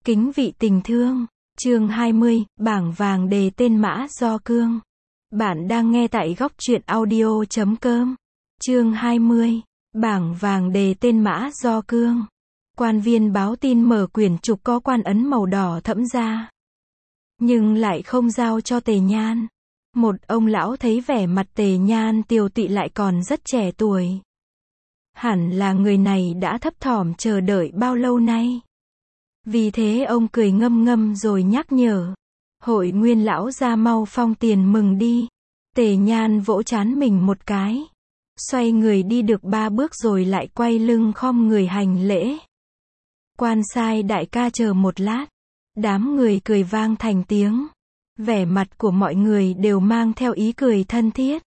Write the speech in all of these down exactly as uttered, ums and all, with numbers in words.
Kính vị tình thương, chương hai mươi, bảng vàng đề tên Mã Do Cương. Bạn đang nghe tại góc truyện audio chấm com. Chương hai mươi, bảng vàng đề tên Mã Do Cương. Quan viên báo tin mở quyển trục có quan ấn màu đỏ thẫm ra, nhưng lại không giao cho Tề Nhan. Một ông lão thấy vẻ mặt Tề Nhan tiều tụy lại còn rất trẻ tuổi. Hẳn là người này đã thấp thỏm chờ đợi bao lâu nay. Vì thế ông cười ngâm ngâm rồi nhắc nhở. Hội Nguyên lão ra mau phong tiền mừng đi. Tề Nhan vỗ trán mình một cái. Xoay người đi được ba bước rồi lại quay lưng khom người hành lễ. Quan sai đại ca chờ một lát. Đám người cười vang thành tiếng. Vẻ mặt của mọi người đều mang theo ý cười thân thiết.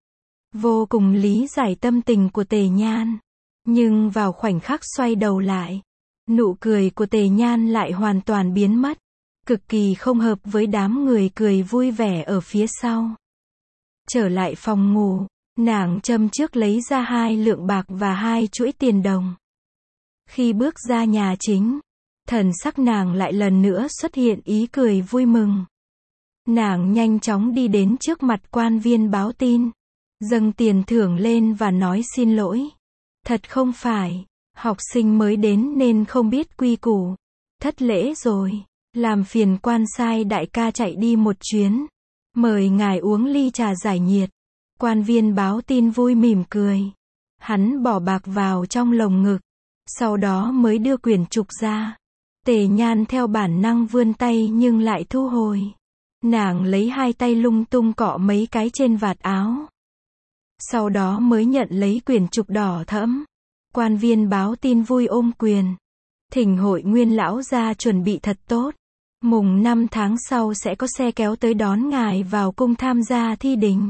Vô cùng lý giải tâm tình của Tề Nhan. Nhưng vào khoảnh khắc xoay đầu lại, nụ cười của Tề Nhan lại hoàn toàn biến mất. Cực kỳ không hợp với đám người cười vui vẻ ở phía sau. Trở lại phòng ngủ, nàng châm trước lấy ra hai lượng bạc và hai chuỗi tiền đồng. Khi bước ra nhà chính, thần sắc nàng lại lần nữa xuất hiện ý cười vui mừng. Nàng nhanh chóng đi đến trước mặt quan viên báo tin, dâng tiền thưởng lên và nói xin lỗi. Thật không phải, học sinh mới đến nên không biết quy củ. Thất lễ rồi, làm phiền quan sai đại ca chạy đi một chuyến. Mời ngài uống ly trà giải nhiệt. Quan viên báo tin vui mỉm cười. Hắn bỏ bạc vào trong lồng ngực, sau đó mới đưa quyển trục ra. Tề Nhan theo bản năng vươn tay nhưng lại thu hồi. Nàng lấy hai tay lung tung cọ mấy cái trên vạt áo. Sau đó mới nhận lấy quyển trục đỏ thẫm. Quan viên báo tin vui ôm quyền. Thỉnh Hội Nguyên lão ra chuẩn bị thật tốt. Mùng năm tháng sau sẽ có xe kéo tới đón ngài vào cung tham gia thi đình.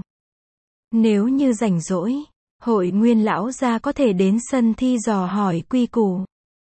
Nếu như rảnh rỗi, Hội Nguyên lão gia có thể đến sân thi dò hỏi quy củ.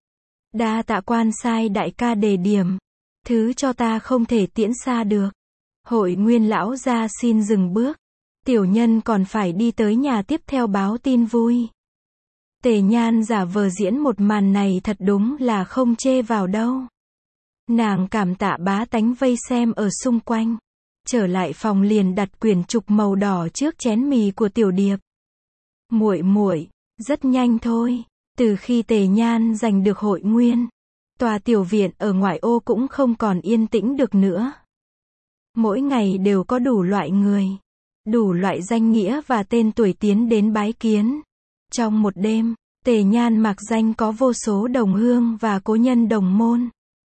Đa tạ quan sai đại ca đề điểm. Thứ cho ta không thể tiễn xa được. Hội Nguyên lão gia xin dừng bước. Tiểu nhân còn phải đi tới nhà tiếp theo báo tin vui. Tề Nhan giả vờ diễn một màn này thật đúng là không chê vào đâu. Nàng cảm tạ bá tánh vây xem ở xung quanh. Trở lại phòng liền đặt quyển trục màu đỏ trước chén mì của Tiểu Điệp. Muội muội, rất nhanh thôi. Từ khi Tề Nhan giành được Hội Nguyên, tòa tiểu viện ở ngoại ô cũng không còn yên tĩnh được nữa. Mỗi ngày đều có đủ loại người, đủ loại danh nghĩa và tên tuổi tiến đến bái kiến. Trong một đêm, Tề Nhan mặc danh có vô số đồng hương và cố nhân đồng môn.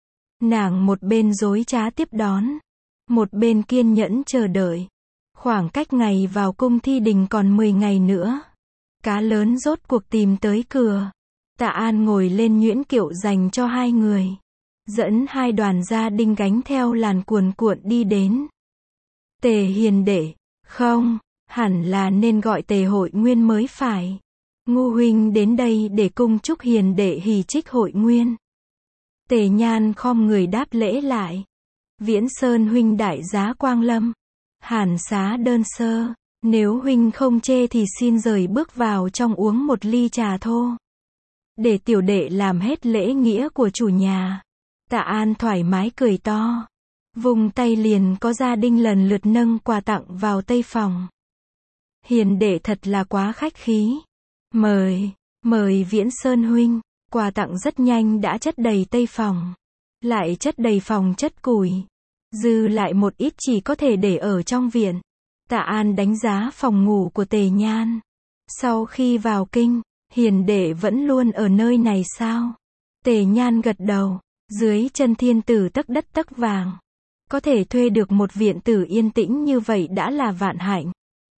Nàng một bên dối trá tiếp đón, một bên kiên nhẫn chờ đợi. Khoảng cách ngày vào cung thi đình còn mười ngày nữa. Cá lớn rốt cuộc tìm tới cửa. Tạ An ngồi lên nhuyễn kiệu dành cho hai người, dẫn hai đoàn gia đình gánh theo làn cuồn cuộn đi đến. Tề hiền đệ, không, hẳn là nên gọi Tề Hội Nguyên mới phải. Ngu huynh đến đây để cung chúc hiền đệ hỷ trích Hội Nguyên. Tề Nhan khom người đáp lễ lại. Viễn Sơn huynh đại giá quang lâm. Hàn xá đơn sơ, nếu huynh không chê thì xin rời bước vào trong uống một ly trà thô. Để tiểu đệ làm hết lễ nghĩa của chủ nhà. Tạ An thoải mái cười to. Vùng tay liền có gia đình lần lượt nâng quà tặng vào tây phòng. Hiền đệ thật là quá khách khí. Mời, mời Viễn Sơn huynh. Quà tặng rất nhanh đã chất đầy tây phòng. Lại chất đầy phòng chất củi. Dư lại một ít chỉ có thể để ở trong viện. Tạ An đánh giá phòng ngủ của Tề Nhan. Sau khi vào kinh, hiền đệ vẫn luôn ở nơi này sao? Tề Nhan gật đầu. Dưới chân thiên tử tấc đất tấc vàng. Có thể thuê được một viện tử yên tĩnh như vậy đã là vạn hạnh.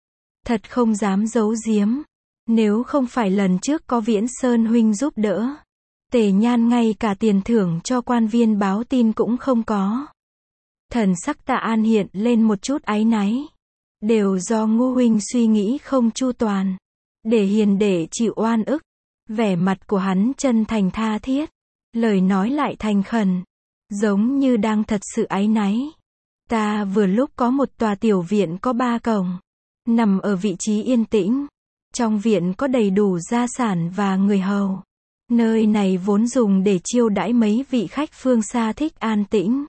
Thật không dám giấu giếm. Nếu không phải lần trước có Viễn Sơn huynh giúp đỡ, Tề Nhan ngay cả tiền thưởng cho quan viên báo tin cũng không có. Thần sắc Tạ An hiện lên một chút áy náy. Đều do Ngu huynh suy nghĩ không chu toàn, để hiền đệ chịu oan ức. Vẻ mặt của hắn chân thành tha thiết, lời nói lại thành khẩn, giống như đang thật sự áy náy. Ta vừa lúc có một tòa tiểu viện có ba cổng, nằm ở vị trí yên tĩnh. Trong viện có đầy đủ gia sản và người hầu. Nơi này vốn dùng để chiêu đãi mấy vị khách phương xa thích an tĩnh.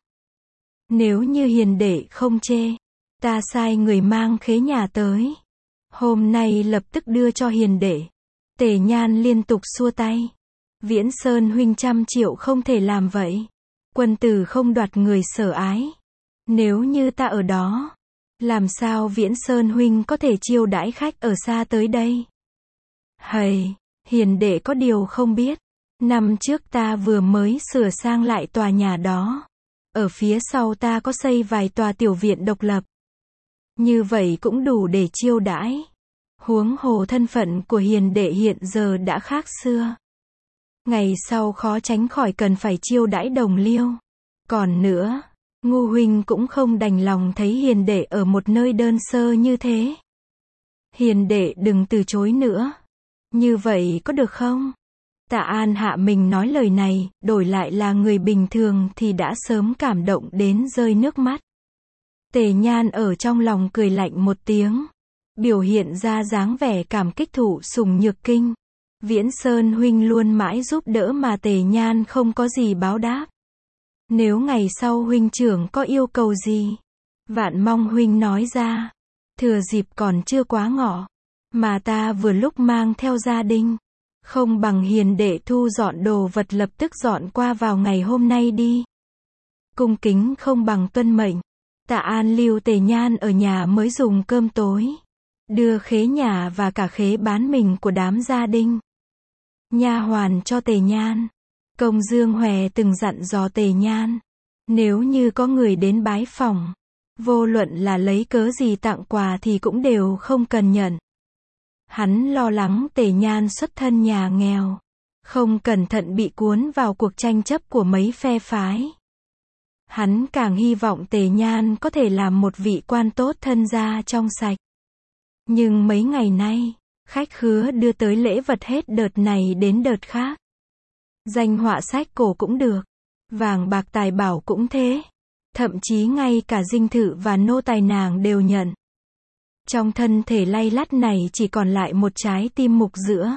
Nếu như hiền đệ không chê, ta sai người mang khế nhà tới. Hôm nay lập tức đưa cho hiền đệ. Tề Nhan liên tục xua tay. Viễn Sơn huynh trăm triệu không thể làm vậy. Quân tử không đoạt người sở ái. Nếu như ta ở đó, làm sao Viễn Sơn huynh có thể chiêu đãi khách ở xa tới đây? Hầy, hiền đệ có điều không biết. Năm trước ta vừa mới sửa sang lại tòa nhà đó. Ở phía sau ta có xây vài tòa tiểu viện độc lập. Như vậy cũng đủ để chiêu đãi. Huống hồ thân phận của hiền đệ hiện giờ đã khác xưa. Ngày sau khó tránh khỏi cần phải chiêu đãi đồng liêu. Còn nữa, Ngu huynh cũng không đành lòng thấy hiền đệ ở một nơi đơn sơ như thế. Hiền đệ đừng từ chối nữa. Như vậy có được không? Tạ An hạ mình nói lời này, đổi lại là người bình thường thì đã sớm cảm động đến rơi nước mắt. Tề Nhan ở trong lòng cười lạnh một tiếng, biểu hiện ra dáng vẻ cảm kích thụ sùng nhược kinh. Viễn Sơn huynh luôn mãi giúp đỡ mà Tề Nhan không có gì báo đáp. Nếu ngày sau huynh trưởng có yêu cầu gì, vạn mong huynh nói ra. Thừa dịp còn chưa quá ngọ, mà ta vừa lúc mang theo gia đình, không bằng hiền đệ thu dọn đồ vật lập tức dọn qua vào ngày hôm nay đi. Cung kính không bằng tuân mệnh. Tạ An lưu Tề Nhan ở nhà mới dùng cơm tối, đưa khế nhà và cả khế bán mình của đám gia đình, nha hoàn cho Tề Nhan. Công Dương Hòe từng dặn dò Tề Nhan, nếu như có người đến bái phỏng, vô luận là lấy cớ gì tặng quà thì cũng đều không cần nhận. Hắn lo lắng Tề Nhan xuất thân nhà nghèo, không cẩn thận bị cuốn vào cuộc tranh chấp của mấy phe phái. Hắn càng hy vọng Tề Nhan có thể làm một vị quan tốt thân gia trong sạch. Nhưng mấy ngày nay, khách khứa đưa tới lễ vật hết đợt này đến đợt khác. Danh họa sách cổ cũng được, vàng bạc tài bảo cũng thế. Thậm chí ngay cả dinh thự và nô tài nàng đều nhận. Trong thân thể lay lắt này chỉ còn lại một trái tim mục giữa.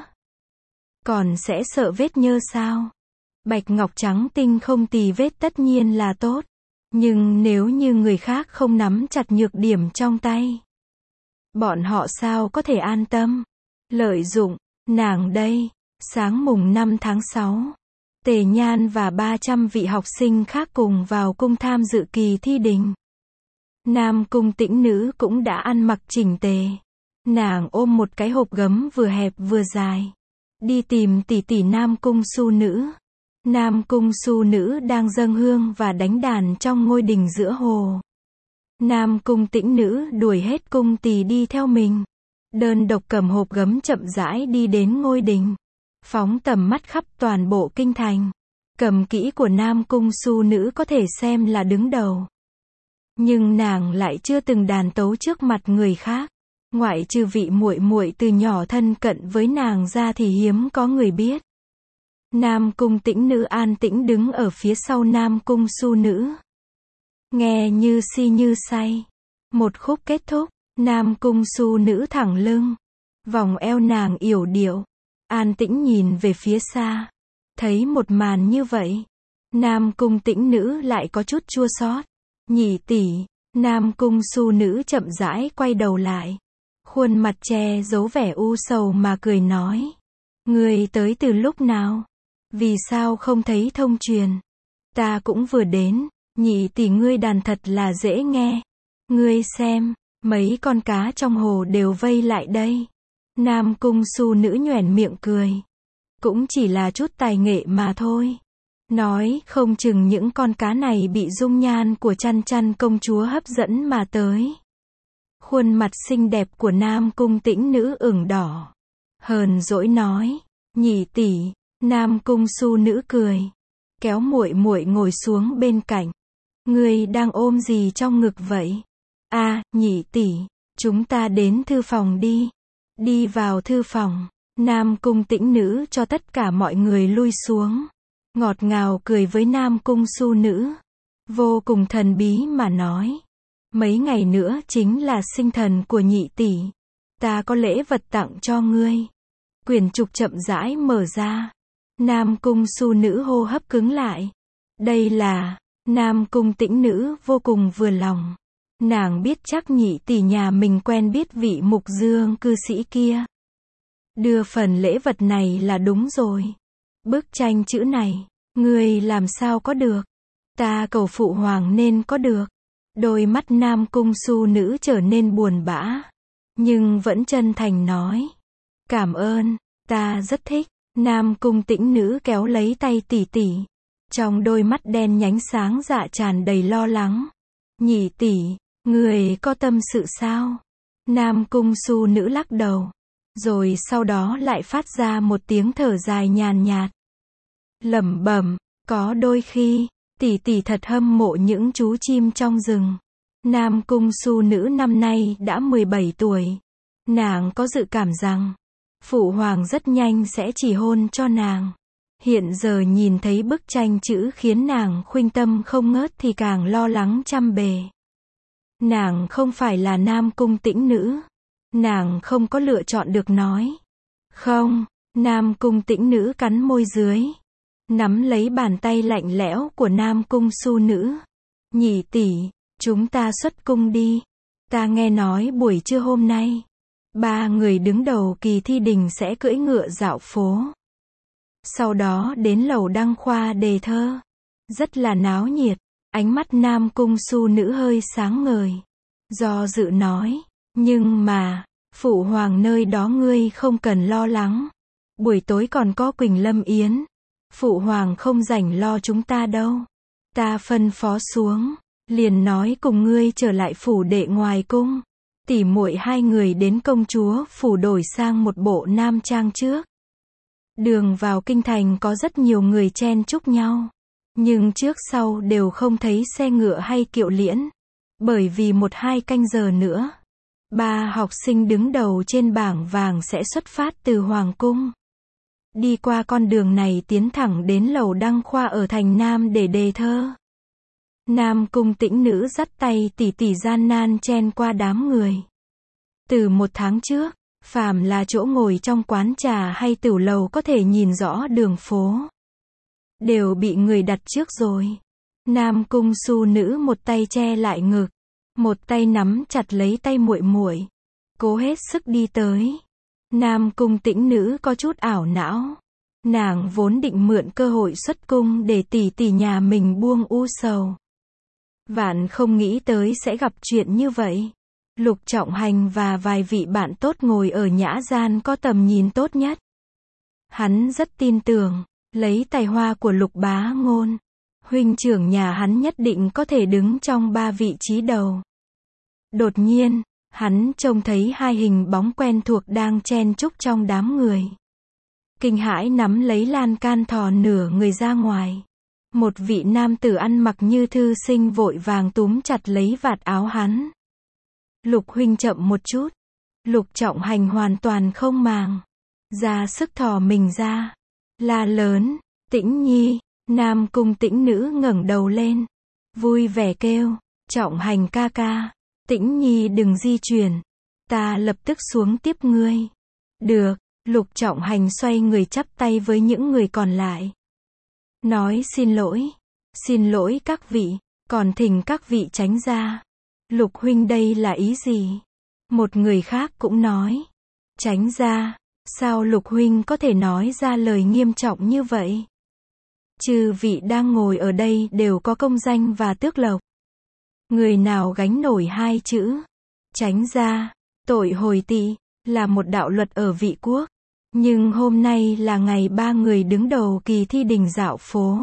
Còn sẽ sợ vết nhơ sao? Bạch ngọc trắng tinh không tì vết tất nhiên là tốt. Nhưng nếu như người khác không nắm chặt nhược điểm trong tay, bọn họ sao có thể an tâm? Lợi dụng, nàng đây, sáng mùng năm tháng sáu, Tề Nhan và ba trăm vị học sinh khác cùng vào cung tham dự kỳ thi đình. Nam cung Tĩnh Nữ cũng đã ăn mặc chỉnh tề. Nàng ôm một cái hộp gấm vừa hẹp vừa dài, đi tìm tỷ tỷ Nam cung Su Nữ. Nam cung Su Nữ đang dâng hương và đánh đàn trong ngôi đình giữa hồ. Nam cung Tĩnh Nữ đuổi hết cung tỳ đi theo mình, đơn độc cầm hộp gấm chậm rãi đi đến ngôi đình, phóng tầm mắt khắp toàn bộ kinh thành. Cầm kỹ của Nam cung Su Nữ có thể xem là đứng đầu. Nhưng nàng lại chưa từng đàn tấu trước mặt người khác, ngoại trừ vị muội muội từ nhỏ thân cận với nàng ra thì hiếm có người biết. Nam cung Tĩnh Nữ an tĩnh đứng ở phía sau Nam cung Su Nữ, nghe như si như say. Một khúc kết thúc, Nam cung Su Nữ thẳng lưng, vòng eo nàng yểu điệu, an tĩnh nhìn về phía xa. Thấy một màn như vậy, Nam cung Tĩnh Nữ lại có chút chua xót. Nhị tỷ. Nam cung Su Nữ chậm rãi quay đầu lại, khuôn mặt che giấu vẻ u sầu mà cười nói: Ngươi tới từ lúc nào? Vì sao không thấy thông truyền? Ta cũng vừa đến. Nhị tỷ ngươi đàn thật là dễ nghe. Ngươi xem, mấy con cá trong hồ đều vây lại đây. Nam cung Su Nữ nhoẻn miệng cười. Cũng chỉ là chút tài nghệ mà thôi. Nói không chừng những con cá này bị dung nhan của Chăn Chăn công chúa hấp dẫn mà tới. Khuôn mặt xinh đẹp của Nam cung Tĩnh Nữ ửng đỏ, hờn dỗi nói: Nhị tỷ. Nam cung Su Nữ cười, kéo muội muội ngồi xuống bên cạnh. Ngươi đang ôm gì trong ngực vậy? A, à, nhị tỷ, chúng ta đến thư phòng đi. Đi vào thư phòng, Nam cung Tĩnh Nữ cho tất cả mọi người lui xuống, ngọt ngào cười với Nam cung Su Nữ, vô cùng thần bí mà nói: Mấy ngày nữa chính là sinh thần của nhị tỷ, ta có lễ vật tặng cho ngươi. Quyển trục chậm rãi mở ra, Nam Cung Su Nữ hô hấp cứng lại. Đây là, Nam Cung Tĩnh Nữ vô cùng vừa lòng. Nàng biết chắc nhị tỷ nhà mình quen biết vị Mục Dương cư sĩ kia. Đưa phần lễ vật này là đúng rồi. Bức tranh chữ này, ngươi làm sao có được? Ta cầu phụ hoàng nên có được. Đôi mắt Nam Cung Su Nữ trở nên buồn bã, nhưng vẫn chân thành nói. Cảm ơn, ta rất thích. Nam Cung Tĩnh Nữ kéo lấy tay tỷ tỷ. Trong đôi mắt đen nhánh sáng dạ tràn đầy lo lắng. Nhị tỷ, người có tâm sự sao? Nam Cung Su Nữ lắc đầu. Rồi sau đó lại phát ra một tiếng thở dài nhàn nhạt. Lẩm bẩm, có đôi khi, tỷ tỷ thật hâm mộ những chú chim trong rừng. Nam Cung Su Nữ năm nay đã mười bảy tuổi. Nàng có dự cảm rằng, phụ hoàng rất nhanh sẽ chỉ hôn cho nàng. Hiện giờ nhìn thấy bức tranh chữ khiến nàng khuynh tâm không ngớt thì càng lo lắng trăm bề. Nàng không phải là Nam Cung Tĩnh Nữ. Nàng không có lựa chọn được nói. Không, Nam Cung Tĩnh Nữ cắn môi dưới. Nắm lấy bàn tay lạnh lẽo của Nam Cung Su Nữ. Nhị tỷ, chúng ta xuất cung đi. Ta nghe nói buổi trưa hôm nay, ba người đứng đầu kỳ thi đình sẽ cưỡi ngựa dạo phố. Sau đó đến lầu đăng khoa đề thơ. Rất là náo nhiệt. Ánh mắt Nam Cung Su Nữ hơi sáng ngời. Do dự nói. Nhưng mà, phụ hoàng nơi đó ngươi không cần lo lắng. Buổi tối còn có Quỳnh Lâm Yến. Phụ hoàng không rảnh lo chúng ta đâu. Ta phân phó xuống, liền nói cùng ngươi trở lại phủ đệ ngoài cung. Tỉ muội hai người đến công chúa phủ đổi sang một bộ nam trang trước. Đường vào kinh thành có rất nhiều người chen chúc nhau. Nhưng trước sau đều không thấy xe ngựa hay kiệu liễn. Bởi vì một hai canh giờ nữa, ba học sinh đứng đầu trên bảng vàng sẽ xuất phát từ Hoàng cung. Đi qua con đường này tiến thẳng đến lầu đăng khoa ở thành Nam để đề thơ. Nam Cung Tĩnh Nữ dắt tay tỷ tỷ gian nan chen qua đám người. Từ một tháng trước, phàm là chỗ ngồi trong quán trà hay tửu lầu có thể nhìn rõ đường phố, đều bị người đặt trước rồi. Nam Cung Su Nữ một tay che lại ngực, một tay nắm chặt lấy tay muội muội, cố hết sức đi tới. Nam Cung Tĩnh Nữ có chút ảo não. Nàng vốn định mượn cơ hội xuất cung để tỷ tỷ nhà mình buông u sầu. Vạn không nghĩ tới sẽ gặp chuyện như vậy. Lục Trọng Hành và vài vị bạn tốt ngồi ở nhã gian có tầm nhìn tốt nhất. Hắn rất tin tưởng, lấy tài hoa của Lục Bá Ngôn, huynh trưởng nhà hắn nhất định có thể đứng trong ba vị trí đầu. Đột nhiên, hắn trông thấy hai hình bóng quen thuộc đang chen chúc trong đám người. Kinh hãi nắm lấy lan can thò nửa người ra ngoài. Một vị nam tử ăn mặc như thư sinh vội vàng túm chặt lấy vạt áo hắn. Lục huynh chậm một chút. Lục Trọng Hành hoàn toàn không màng. Ra sức thò mình ra. La lớn, Tĩnh Nhi. Nam Cung Tĩnh Nữ ngẩng đầu lên. Vui vẻ kêu, Trọng Hành ca ca. Tĩnh Nhi đừng di chuyển. Ta lập tức xuống tiếp ngươi. Được, Lục Trọng Hành xoay người chắp tay với những người còn lại. Nói xin lỗi. Xin lỗi các vị, còn thỉnh các vị tránh ra. Lục huynh đây là ý gì? Một người khác cũng nói. Tránh ra, sao Lục huynh có thể nói ra lời nghiêm trọng như vậy? Chư vị đang ngồi ở đây đều có công danh và tước lộc. Người nào gánh nổi hai chữ tránh ra, tội hồi tỵ, là một đạo luật ở Vị Quốc. Nhưng hôm nay là ngày ba người đứng đầu kỳ thi đình dạo phố.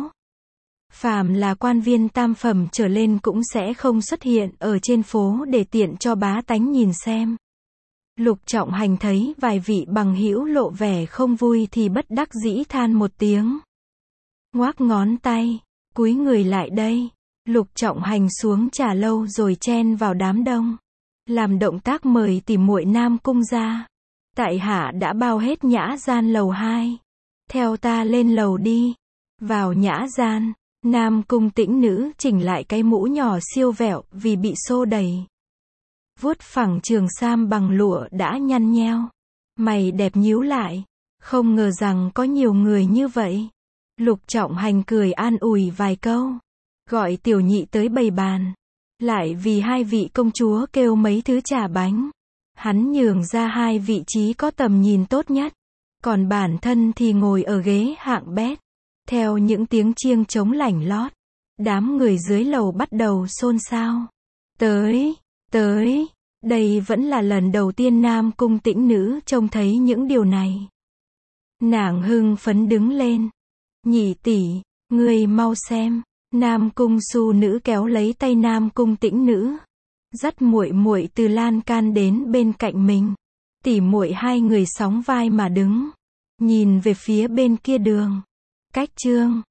Phàm là quan viên tam phẩm trở lên cũng sẽ không xuất hiện ở trên phố để tiện cho bá tánh nhìn xem. Lục Trọng Hành thấy vài vị bằng hữu lộ vẻ không vui thì bất đắc dĩ than một tiếng. Ngoác ngón tay, cúi người lại đây. Lục Trọng Hành xuống trà lâu rồi chen vào đám đông. Làm động tác mời tỉ muội Nam Cung ra. Tại hạ đã bao hết nhã gian lầu hai. Theo ta lên lầu đi. Vào nhã gian, Nam Cung Tĩnh Nữ chỉnh lại cái mũ nhỏ siêu vẹo vì bị xô đẩy. Vuốt phẳng trường sam bằng lụa đã nhăn nheo. Mày đẹp nhíu lại. Không ngờ rằng có nhiều người như vậy. Lục Trọng Hành cười an ủi vài câu, gọi tiểu nhị tới bày bàn. Lại vì hai vị công chúa kêu mấy thứ trà bánh. Hắn nhường ra hai vị trí có tầm nhìn tốt nhất. Còn bản thân thì ngồi ở ghế hạng bét. Theo những tiếng chiêng trống lảnh lót, đám người dưới lầu bắt đầu xôn xao. Tới, tới, đây vẫn là lần đầu tiên Nam Cung Tĩnh Nữ trông thấy những điều này. Nàng hưng phấn đứng lên. Nhị tỷ, ngươi mau xem. Nam Cung Su Nữ kéo lấy tay Nam Cung Tĩnh Nữ, dắt muội muội từ lan can đến bên cạnh mình. Tỷ muội hai người sóng vai mà đứng, nhìn về phía bên kia đường. Cách chương